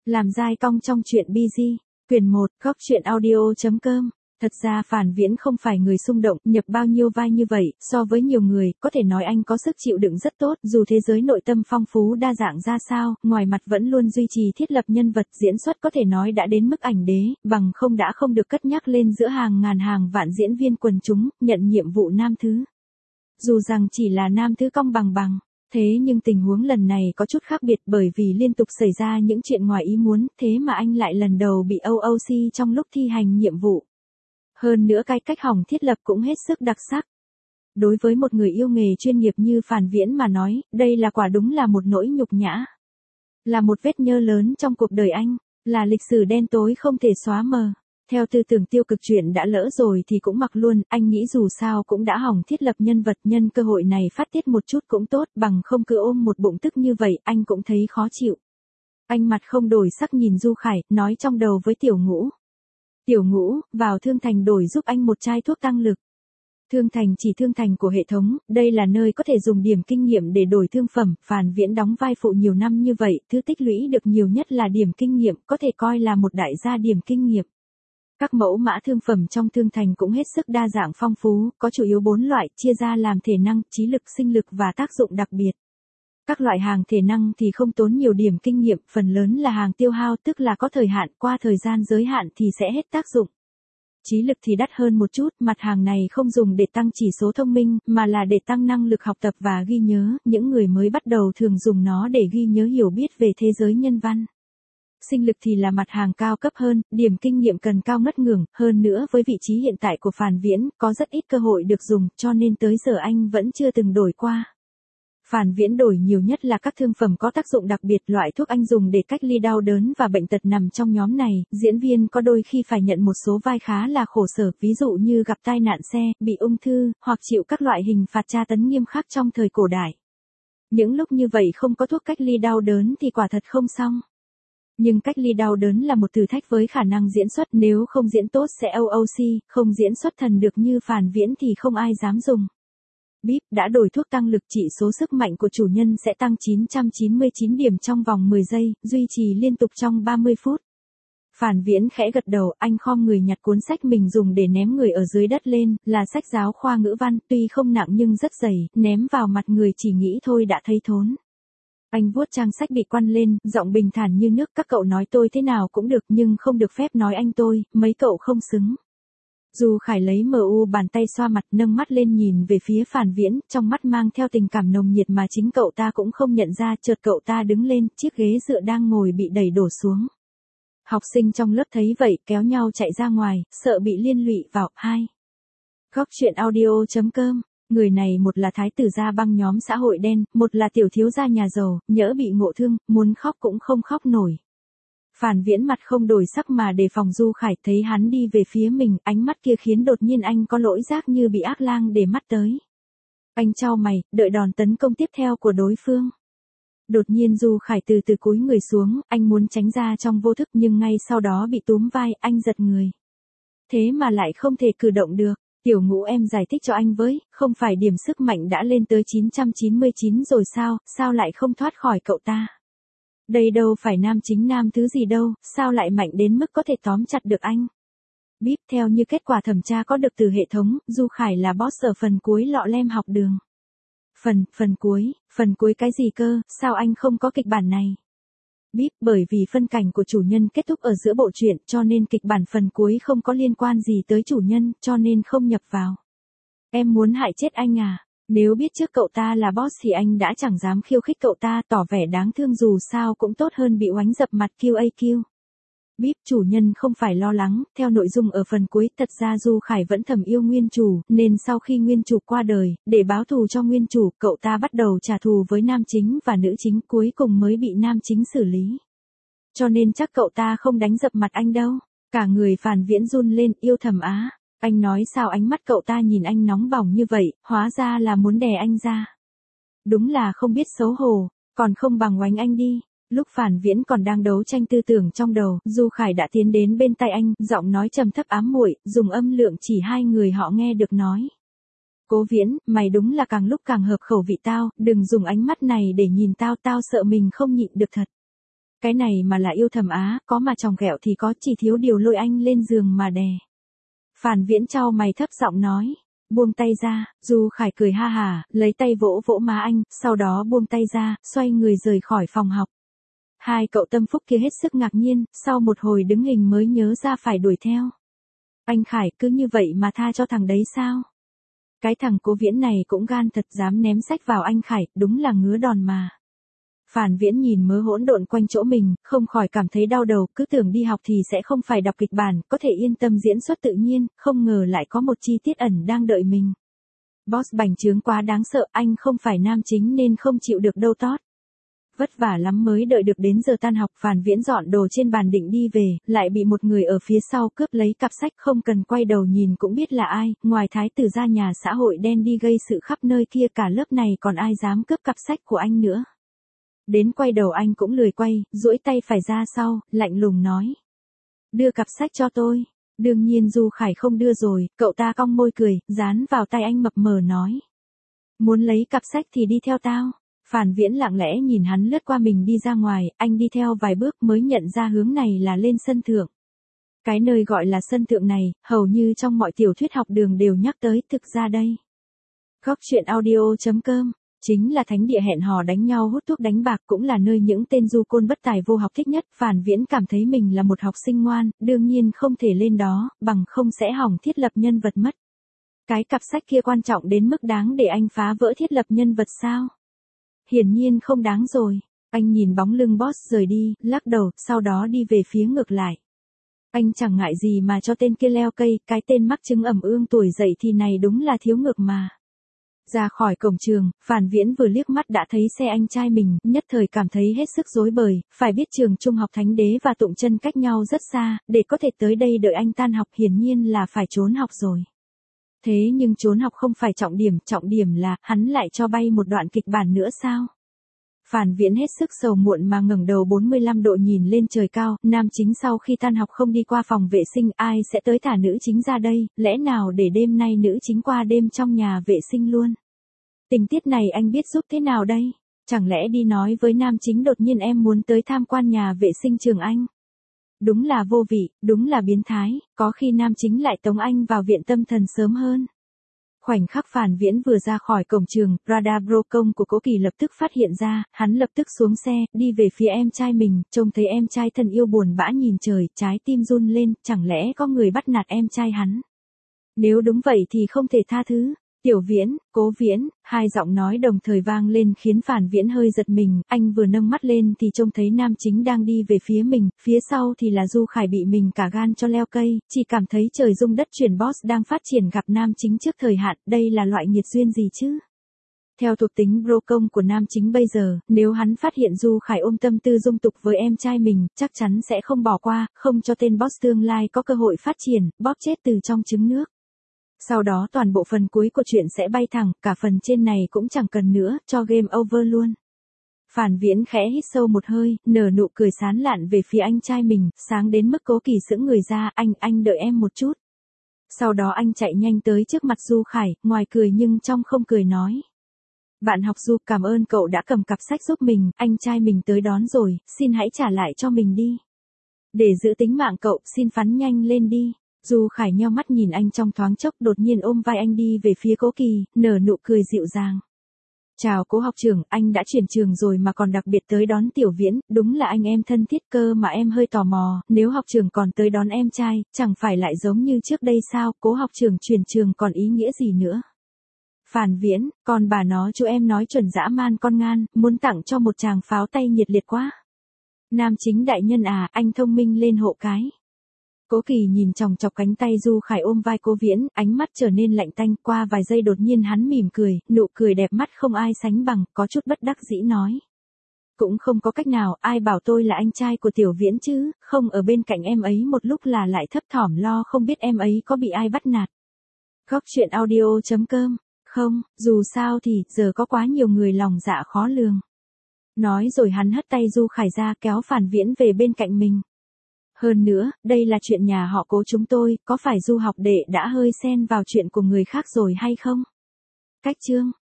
Làm dai cong trong truyện BG, quyển 1, góc truyện audio.com. Thật ra Phản Viễn không phải người xung động, nhập bao nhiêu vai như vậy, so với nhiều người, có thể nói anh có sức chịu đựng rất tốt, dù thế giới nội tâm phong phú đa dạng ra sao, ngoài mặt vẫn luôn duy trì thiết lập nhân vật diễn xuất có thể nói đã đến mức ảnh đế, bằng không đã không được cất nhắc lên giữa hàng ngàn hàng vạn diễn viên quần chúng, nhận nhiệm vụ nam thứ. Dù rằng chỉ là nam thứ cong bằng. Thế nhưng tình huống lần này có chút khác biệt bởi vì liên tục xảy ra những chuyện ngoài ý muốn, thế mà anh lại lần đầu bị OOC trong lúc thi hành nhiệm vụ. Hơn nữa cái cách hỏng thiết lập cũng hết sức đặc sắc. Đối với một người yêu nghề chuyên nghiệp như Phản Viễn mà nói, đây là quả đúng là một nỗi nhục nhã. Là một vết nhơ lớn trong cuộc đời anh, là lịch sử đen tối không thể xóa mờ. Theo tư tưởng tiêu cực chuyện đã lỡ rồi thì cũng mặc luôn, anh nghĩ dù sao cũng đã hỏng thiết lập nhân vật, nhân cơ hội này phát tiết một chút cũng tốt, bằng không cứ ôm một bụng tức như vậy, anh cũng thấy khó chịu. Anh mặt không đổi sắc nhìn Du Khải, nói trong đầu với Tiểu Ngũ. Tiểu Ngũ, vào Thương Thành đổi giúp anh một chai thuốc tăng lực. Thương Thành chỉ thương thành của hệ thống, đây là nơi có thể dùng điểm kinh nghiệm để đổi thương phẩm, Phản Viễn đóng vai phụ nhiều năm như vậy, thứ tích lũy được nhiều nhất là điểm kinh nghiệm, có thể coi là một đại gia điểm kinh nghiệm. Các mẫu mã thương phẩm trong Thương Thành cũng hết sức đa dạng phong phú, có chủ yếu 4 loại, chia ra làm thể năng, trí lực, sinh lực và tác dụng đặc biệt. Các loại hàng thể năng thì không tốn nhiều điểm kinh nghiệm, phần lớn là hàng tiêu hao tức là có thời hạn, qua thời gian giới hạn thì sẽ hết tác dụng. Trí lực thì đắt hơn một chút, mặt hàng này không dùng để tăng chỉ số thông minh, mà là để tăng năng lực học tập và ghi nhớ, những người mới bắt đầu thường dùng nó để ghi nhớ hiểu biết về thế giới nhân văn. Sinh lực thì là mặt hàng cao cấp hơn, điểm kinh nghiệm cần cao ngất ngưởng, hơn nữa với vị trí hiện tại của Phản Viễn, có rất ít cơ hội được dùng, cho nên tới giờ anh vẫn chưa từng đổi qua. Phản Viễn đổi nhiều nhất là các thương phẩm có tác dụng đặc biệt, loại thuốc anh dùng để cách ly đau đớn và bệnh tật nằm trong nhóm này, diễn viên có đôi khi phải nhận một số vai khá là khổ sở, ví dụ như gặp tai nạn xe, bị ung thư, hoặc chịu các loại hình phạt tra tấn nghiêm khắc trong thời cổ đại. Những lúc như vậy không có thuốc cách ly đau đớn thì quả thật không xong. Nhưng cách ly đau đớn là một thử thách với khả năng diễn xuất, nếu không diễn tốt sẽ OOC, không diễn xuất thần được như Phản Viễn thì không ai dám dùng. Bíp đã đổi thuốc tăng lực, chỉ số sức mạnh của chủ nhân sẽ tăng 999 điểm trong vòng 10 giây, duy trì liên tục trong 30 phút. Phản Viễn khẽ gật đầu, anh khom người nhặt cuốn sách mình dùng để ném người ở dưới đất lên, là sách giáo khoa ngữ văn, tuy không nặng nhưng rất dày, ném vào mặt người chỉ nghĩ thôi đã thấy thốn. Anh vuốt trang sách bị quăn lên, giọng bình thản như nước, các cậu nói tôi thế nào cũng được nhưng không được phép nói anh tôi, mấy cậu không xứng. Du Khải lấy MU bàn tay xoa mặt, nâng mắt lên nhìn về phía Phản Viễn, trong mắt mang theo tình cảm nồng nhiệt mà chính cậu ta cũng không nhận ra, chợt cậu ta đứng lên, chiếc ghế dựa đang ngồi bị đẩy đổ xuống. Học sinh trong lớp thấy vậy, kéo nhau chạy ra ngoài, sợ bị liên lụy vào. 2. Góc truyện audio.com. Người này một là thái tử gia băng nhóm xã hội đen, một là tiểu thiếu gia nhà giàu, nhỡ bị ngộ thương, muốn khóc cũng không khóc nổi. Phản Viễn mặt không đổi sắc mà đề phòng Du Khải, thấy hắn đi về phía mình, ánh mắt kia khiến đột nhiên anh có lỗi giác như bị ác lang để mắt tới. Anh chau mày, đợi đòn tấn công tiếp theo của đối phương. Đột nhiên Du Khải từ từ cúi người xuống, anh muốn tránh ra trong vô thức nhưng ngay sau đó bị túm vai, anh giật người. Thế mà lại không thể cử động được. Tiểu Ngũ em giải thích cho anh với, không phải điểm sức mạnh đã lên tới 999 rồi sao lại không thoát khỏi cậu ta? Đây đâu phải nam chính nam thứ gì đâu, sao lại mạnh đến mức có thể tóm chặt được anh? Bíp theo như kết quả thẩm tra có được từ hệ thống, Du Khải là boss ở phần cuối lọ lem học đường. Phần cuối cái gì cơ, sao anh không có kịch bản này? Bíp bởi vì phân cảnh của chủ nhân kết thúc ở giữa bộ truyện cho nên kịch bản phần cuối không có liên quan gì tới chủ nhân cho nên không nhập vào. Em muốn hại chết anh à? Nếu biết trước cậu ta là boss thì anh đã chẳng dám khiêu khích cậu ta, tỏ vẻ đáng thương dù sao cũng tốt hơn bị oánh dập mặt QAQ. Bíp chủ nhân không phải lo lắng, theo nội dung ở phần cuối, thật ra Du Khải vẫn thầm yêu nguyên chủ, nên sau khi nguyên chủ qua đời, để báo thù cho nguyên chủ, cậu ta bắt đầu trả thù với nam chính và nữ chính, cuối cùng mới bị nam chính xử lý. Cho nên chắc cậu ta không đánh dập mặt anh đâu. Cả người Phản Viễn run lên, yêu thầm á. Anh nói sao ánh mắt cậu ta nhìn anh nóng bỏng như vậy, hóa ra là muốn đè anh ra. Đúng là không biết xấu hổ, còn không bằng oánh anh đi. Lúc Phản Viễn còn đang đấu tranh tư tưởng trong đầu, Du Khải đã tiến đến bên tai anh, giọng nói trầm thấp ám muội, dùng âm lượng chỉ hai người họ nghe được nói. Cố Viễn, mày đúng là càng lúc càng hợp khẩu vị tao, đừng dùng ánh mắt này để nhìn tao, tao sợ mình không nhịn được thật. Cái này mà là yêu Thẩm Á, có mà chòng ghẹo thì có, chỉ thiếu điều lôi anh lên giường mà đè. Phản Viễn chau mày thấp giọng nói. Buông tay ra, Du Khải cười ha hả, lấy tay vỗ vỗ má anh, sau đó buông tay ra, xoay người rời khỏi phòng học. Hai cậu tâm phúc kia hết sức ngạc nhiên, sau một hồi đứng hình mới nhớ ra phải đuổi theo. Anh Khải cứ như vậy mà tha cho thằng đấy sao? Cái thằng Cố Viễn này cũng gan thật, dám ném sách vào anh Khải, đúng là ngứa đòn mà. Phản Viễn nhìn mớ hỗn độn quanh chỗ mình, không khỏi cảm thấy đau đầu, cứ tưởng đi học thì sẽ không phải đọc kịch bản, có thể yên tâm diễn xuất tự nhiên, không ngờ lại có một chi tiết ẩn đang đợi mình. Boss bành trướng quá đáng sợ, anh không phải nam chính nên không chịu được đâu tót. Vất vả lắm mới đợi được đến giờ tan học, Phản Viễn dọn đồ trên bàn định đi về, lại bị một người ở phía sau cướp lấy cặp sách, không cần quay đầu nhìn cũng biết là ai, ngoài thái tử ra nhà xã hội đen đi gây sự khắp nơi kia, cả lớp này còn ai dám cướp cặp sách của anh nữa. Đến quay đầu anh cũng lười quay, duỗi tay phải ra sau, lạnh lùng nói. Đưa cặp sách cho tôi. Đương nhiên Du Khải không đưa rồi, cậu ta cong môi cười, dán vào tay anh mập mờ nói. Muốn lấy cặp sách thì đi theo tao. Phản Viễn lặng lẽ nhìn hắn lướt qua mình đi ra ngoài, anh đi theo vài bước mới nhận ra hướng này là lên sân thượng. Cái nơi gọi là sân thượng này, hầu như trong mọi tiểu thuyết học đường đều nhắc tới, thực ra đây. Góc truyện audio.com chính là thánh địa hẹn hò đánh nhau hút thuốc đánh bạc, cũng là nơi những tên du côn bất tài vô học thích nhất. Phản Viễn cảm thấy mình là một học sinh ngoan, đương nhiên không thể lên đó, bằng không sẽ hỏng thiết lập nhân vật mất. Cái cặp sách kia quan trọng đến mức đáng để anh phá vỡ thiết lập nhân vật sao? Hiển nhiên không đáng rồi. Anh nhìn bóng lưng boss rời đi, lắc đầu, sau đó đi về phía ngược lại. Anh chẳng ngại gì mà cho tên kia leo cây, cái tên mắc chứng ẩm ương tuổi dậy thì này đúng là thiếu ngược mà. Ra khỏi cổng trường, Phản Viễn vừa liếc mắt đã thấy xe anh trai mình, nhất thời cảm thấy hết sức rối bời, phải biết trường trung học Thánh Đế và Tụng Chân cách nhau rất xa, để có thể tới đây đợi anh tan học hiển nhiên là phải trốn học rồi. Thế nhưng trốn học không phải trọng điểm là, hắn lại cho bay một đoạn kịch bản nữa sao? Phản Viễn hết sức sầu muộn mà ngẩng đầu 45 độ nhìn lên trời cao, nam chính sau khi tan học không đi qua phòng vệ sinh, ai sẽ tới thả nữ chính ra đây, lẽ nào để đêm nay nữ chính qua đêm trong nhà vệ sinh luôn? Tình tiết này anh biết giúp thế nào đây? Chẳng lẽ đi nói với nam chính đột nhiên em muốn tới tham quan nhà vệ sinh trường anh? Đúng là vô vị, đúng là biến thái, có khi nam chính lại tống anh vào viện tâm thần sớm hơn. Khoảnh khắc Phản Viễn vừa ra khỏi cổng trường, radar Brocom của Cố Kỳ lập tức phát hiện ra, hắn lập tức xuống xe, đi về phía em trai mình, trông thấy em trai thân yêu buồn bã nhìn trời, trái tim run lên, chẳng lẽ có người bắt nạt em trai hắn? Nếu đúng vậy thì không thể tha thứ. Tiểu Viễn, Cố Viễn, hai giọng nói đồng thời vang lên khiến Phản Viễn hơi giật mình, anh vừa nâng mắt lên thì trông thấy nam chính đang đi về phía mình, phía sau thì là Du Khải bị mình cả gan cho leo cây, chỉ cảm thấy trời rung đất chuyển, boss đang phát triển gặp nam chính trước thời hạn, đây là loại nghiệt duyên gì chứ? Theo thuộc tính Brocom của nam chính bây giờ, nếu hắn phát hiện Du Khải ôm tâm tư dung tục với em trai mình, chắc chắn sẽ không bỏ qua, không cho tên boss tương lai có cơ hội phát triển, bóp chết từ trong trứng nước. Sau đó toàn bộ phần cuối của chuyện sẽ bay thẳng, cả phần trên này cũng chẳng cần nữa, cho game over luôn. Phản Viễn khẽ hít sâu một hơi, nở nụ cười sán lạn về phía anh trai mình, sáng đến mức Cố Kỳ sững người ra, anh đợi em một chút. Sau đó anh chạy nhanh tới trước mặt Du Khải, ngoài cười nhưng trong không cười nói. Bạn học Du, cảm ơn cậu đã cầm cặp sách giúp mình, anh trai mình tới đón rồi, xin hãy trả lại cho mình đi. Để giữ tính mạng cậu, xin phắn nhanh lên đi. Du Khải nheo mắt nhìn anh trong thoáng chốc, đột nhiên ôm vai anh đi về phía Cố Kỳ, nở nụ cười dịu dàng. Chào Cố học trưởng, anh đã chuyển trường rồi mà còn đặc biệt tới đón Tiểu Viễn, đúng là anh em thân thiết cơ mà em hơi tò mò, nếu học trưởng còn tới đón em trai, chẳng phải lại giống như trước đây sao, Cố học trưởng chuyển trường còn ý nghĩa gì nữa? Phản Viễn, còn bà nó chú em nói chuẩn dã man con ngan, muốn tặng cho một chàng pháo tay nhiệt liệt quá. Nam chính đại nhân à, anh thông minh lên hộ cái. Cố Kỳ nhìn chòng chọc cánh tay Du Khải ôm vai Cố Viễn, ánh mắt trở nên lạnh tanh, qua vài giây đột nhiên hắn mỉm cười, nụ cười đẹp mắt không ai sánh bằng, có chút bất đắc dĩ nói. Cũng không có cách nào, ai bảo tôi là anh trai của Tiểu Viễn chứ, không ở bên cạnh em ấy một lúc là lại thấp thỏm lo không biết em ấy có bị ai bắt nạt. Góc truyện audio.com, không, dù sao thì, giờ có quá nhiều người lòng dạ khó lường. Nói rồi hắn hất tay Du Khải ra kéo Phản Viễn về bên cạnh mình. Hơn nữa, đây là chuyện nhà họ Cố chúng tôi, có phải Du học đệ đã hơi xen vào chuyện của người khác rồi hay không? Cách chương